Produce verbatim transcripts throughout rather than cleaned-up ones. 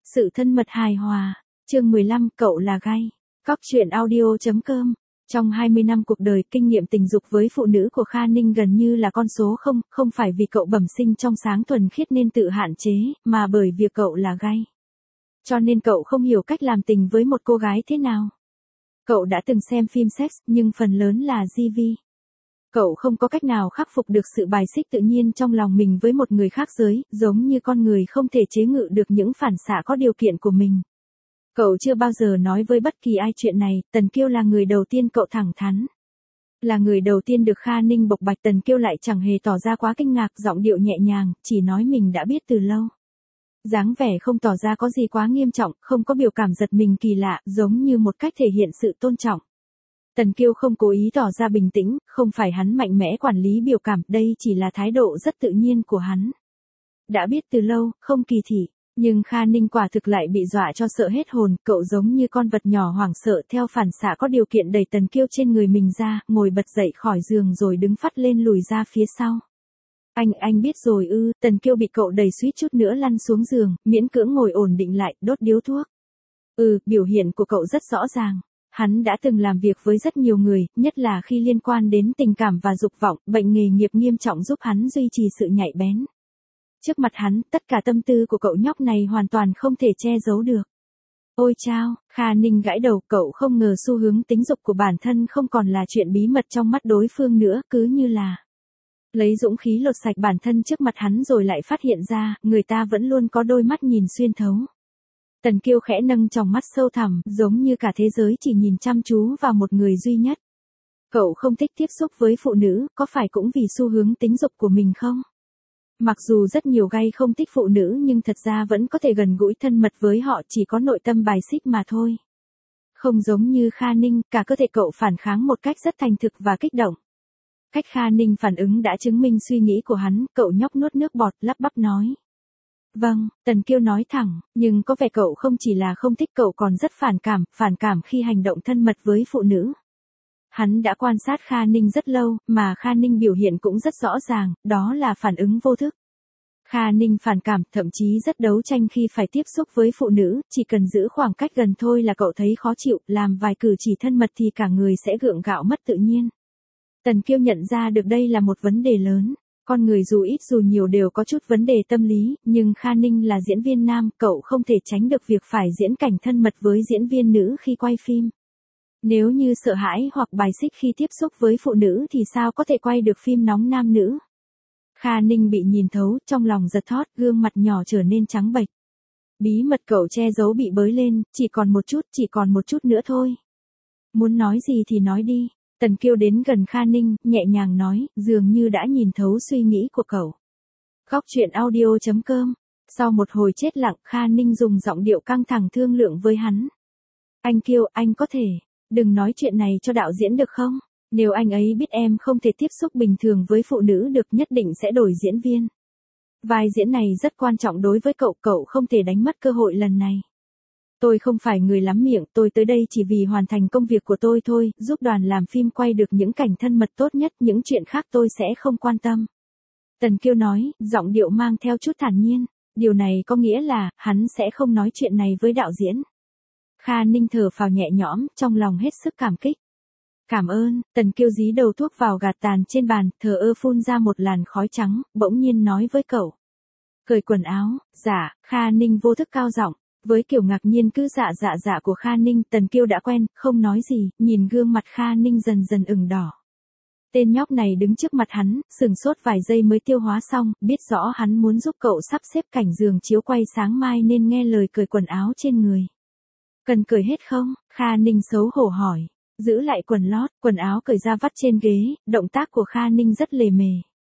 Sự thân mật hài hòa. Chương mười lăm, cậu là gay. Cóc truyện audio chấm com. Trong hai mươi năm cuộc đời, kinh nghiệm tình dục với phụ nữ của Kha Ninh gần như là con số không, không phải vì cậu bẩm sinh trong sáng thuần khiết nên tự hạn chế, mà bởi việc cậu là gay. Cho nên cậu không hiểu cách làm tình với một cô gái thế nào. Cậu đã từng xem phim sex, nhưng phần lớn là gi vi. Cậu không có cách nào khắc phục được sự bài xích tự nhiên trong lòng mình với một người khác giới, giống như con người không thể chế ngự được những phản xạ có điều kiện của mình. Cậu chưa bao giờ nói với bất kỳ ai chuyện này, Tần Kiêu là người đầu tiên cậu thẳng thắn. Là người đầu tiên được Kha Ninh bộc bạch, Tần Kiêu lại chẳng hề tỏ ra quá kinh ngạc, giọng điệu nhẹ nhàng, chỉ nói mình đã biết từ lâu. Dáng vẻ không tỏ ra có gì quá nghiêm trọng, không có biểu cảm giật mình kỳ lạ, giống như một cách thể hiện sự tôn trọng. Tần Kiêu không cố ý tỏ ra bình tĩnh, không phải hắn mạnh mẽ quản lý biểu cảm, đây chỉ là thái độ rất tự nhiên của hắn. Đã biết từ lâu, không kỳ thị, nhưng Kha Ninh quả thực lại bị dọa cho sợ hết hồn, cậu giống như con vật nhỏ hoảng sợ theo phản xạ có điều kiện đẩy Tần Kiêu trên người mình ra, ngồi bật dậy khỏi giường rồi đứng phắt lên lùi ra phía sau. Anh, anh biết rồi ư, Tần Kiêu bị cậu đẩy suýt chút nữa lăn xuống giường, miễn cưỡng ngồi ổn định lại, đốt điếu thuốc. Ừ, biểu hiện của cậu rất rõ ràng. Hắn đã từng làm việc với rất nhiều người, nhất là khi liên quan đến tình cảm và dục vọng, bệnh nghề nghiệp nghiêm trọng giúp hắn duy trì sự nhạy bén. Trước mặt hắn, tất cả tâm tư của cậu nhóc này hoàn toàn không thể che giấu được. Ôi chao, Kha Ninh gãi đầu, cậu không ngờ xu hướng tính dục của bản thân không còn là chuyện bí mật trong mắt đối phương nữa, cứ như là lấy dũng khí lột sạch bản thân trước mặt hắn rồi lại phát hiện ra, người ta vẫn luôn có đôi mắt nhìn xuyên thấu. Tần Kiêu khẽ nâng tròng mắt sâu thẳm, giống như cả thế giới chỉ nhìn chăm chú vào một người duy nhất. Cậu không thích tiếp xúc với phụ nữ, có phải cũng vì xu hướng tính dục của mình không? Mặc dù rất nhiều gay không thích phụ nữ nhưng thật ra vẫn có thể gần gũi thân mật với họ, chỉ có nội tâm bài xích mà thôi. Không giống như Kha Ninh, cả cơ thể cậu phản kháng một cách rất thành thực và kích động. Cách Kha Ninh phản ứng đã chứng minh suy nghĩ của hắn, cậu nhóc nuốt nước bọt, lắp bắp nói. Vâng, Tần Kiêu nói thẳng, nhưng có vẻ cậu không chỉ là không thích, cậu còn rất phản cảm, phản cảm khi hành động thân mật với phụ nữ. Hắn đã quan sát Kha Ninh rất lâu, mà Kha Ninh biểu hiện cũng rất rõ ràng, đó là phản ứng vô thức. Kha Ninh phản cảm, thậm chí rất đấu tranh khi phải tiếp xúc với phụ nữ, chỉ cần giữ khoảng cách gần thôi là cậu thấy khó chịu, làm vài cử chỉ thân mật thì cả người sẽ gượng gạo mất tự nhiên. Tần Kiêu nhận ra được đây là một vấn đề lớn. Con người dù ít dù nhiều đều có chút vấn đề tâm lý, nhưng Kha Ninh là diễn viên nam, cậu không thể tránh được việc phải diễn cảnh thân mật với diễn viên nữ khi quay phim. Nếu như sợ hãi hoặc bài xích khi tiếp xúc với phụ nữ thì sao có thể quay được phim nóng nam nữ? Kha Ninh bị nhìn thấu, trong lòng giật thót, gương mặt nhỏ trở nên trắng bệch. Bí mật cậu che giấu bị bới lên, chỉ còn một chút, chỉ còn một chút nữa thôi. Muốn nói gì thì nói đi. Tần Kiêu đến gần Kha Ninh, nhẹ nhàng nói, dường như đã nhìn thấu suy nghĩ của cậu. Cóc truyện audio chấm com. Sau một hồi chết lặng, Kha Ninh dùng giọng điệu căng thẳng thương lượng với hắn. Anh Kiêu, anh có thể, đừng nói chuyện này cho đạo diễn được không? Nếu anh ấy biết em không thể tiếp xúc bình thường với phụ nữ được, nhất định sẽ đổi diễn viên. Vai diễn này rất quan trọng đối với cậu, cậu không thể đánh mất cơ hội lần này. Tôi không phải người lắm miệng, tôi tới đây chỉ vì hoàn thành công việc của tôi thôi, giúp đoàn làm phim quay được những cảnh thân mật tốt nhất, những chuyện khác tôi sẽ không quan tâm. Tần Kiêu nói, giọng điệu mang theo chút thản nhiên, điều này có nghĩa là, hắn sẽ không nói chuyện này với đạo diễn. Kha Ninh thở phào nhẹ nhõm, trong lòng hết sức cảm kích. Cảm ơn, Tần Kiêu dí đầu thuốc vào gạt tàn trên bàn, thờ ơ phun ra một làn khói trắng, bỗng nhiên nói với cậu. Cởi quần áo, dạ, Kha Ninh vô thức cao giọng. Với kiểu ngạc nhiên cứ dạ dạ dạ của Kha Ninh, Tần Kiêu đã quen, không nói gì, nhìn gương mặt Kha Ninh dần dần ửng đỏ. Tên nhóc này đứng trước mặt hắn, sừng sốt vài giây mới tiêu hóa xong, biết rõ hắn muốn giúp cậu sắp xếp cảnh giường chiếu quay sáng mai nên nghe lời cởi quần áo trên người. Cần cởi hết không? Kha Ninh xấu hổ hỏi. Giữ lại quần lót, quần áo cởi ra vắt trên ghế, động tác của Kha Ninh rất lề mề.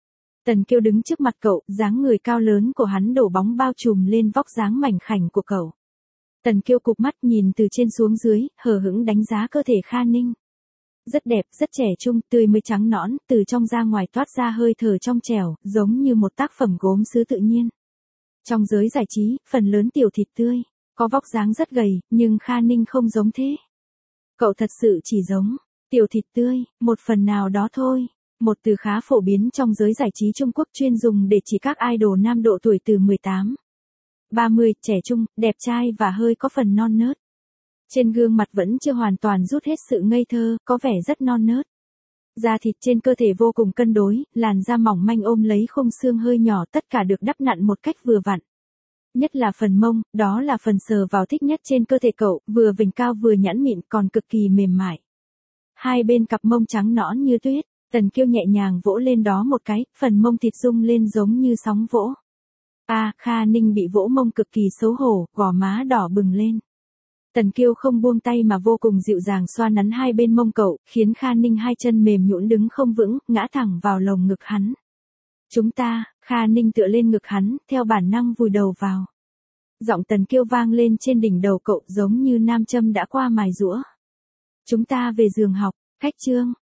Tần Kiêu đứng trước mặt cậu, dáng người cao lớn của hắn đổ bóng bao trùm lên vóc dáng mảnh khảnh của cậu. Tần Kiêu cụp mắt nhìn từ trên xuống dưới, hờ hững đánh giá cơ thể Kha Ninh. Rất đẹp, rất trẻ trung, tươi mới trắng nõn, từ trong ra ngoài toát ra hơi thở trong trẻo, giống như một tác phẩm gốm sứ tự nhiên. Trong giới giải trí, phần lớn tiểu thịt tươi, có vóc dáng rất gầy, nhưng Kha Ninh không giống thế. Cậu thật sự chỉ giống tiểu thịt tươi, một phần nào đó thôi. Một từ khá phổ biến trong giới giải trí Trung Quốc chuyên dùng để chỉ các idol nam độ tuổi từ mười tám ba mươi, trẻ trung, đẹp trai và hơi có phần non nớt. Trên gương mặt vẫn chưa hoàn toàn rút hết sự ngây thơ, có vẻ rất non nớt. Da thịt trên cơ thể vô cùng cân đối, làn da mỏng manh ôm lấy khung xương hơi nhỏ, tất cả được đắp nặn một cách vừa vặn. Nhất là phần mông, đó là phần sờ vào thích nhất trên cơ thể cậu, vừa vành cao vừa nhẵn mịn còn cực kỳ mềm mại. Hai bên cặp mông trắng nõn như tuyết, Tần Kiêu nhẹ nhàng vỗ lên đó một cái, phần mông thịt rung lên giống như sóng vỗ. À, Kha Ninh bị vỗ mông cực kỳ xấu hổ, gò má đỏ bừng lên. Tần Kiêu không buông tay mà vô cùng dịu dàng xoa nắn hai bên mông cậu, khiến Kha Ninh hai chân mềm nhũn đứng không vững, ngã thẳng vào lồng ngực hắn. Chúng ta, Kha Ninh tựa lên ngực hắn, theo bản năng vùi đầu vào. Giọng Tần Kiêu vang lên trên đỉnh đầu cậu giống như nam châm đã qua mài giũa. Chúng ta về giường học, khách chương.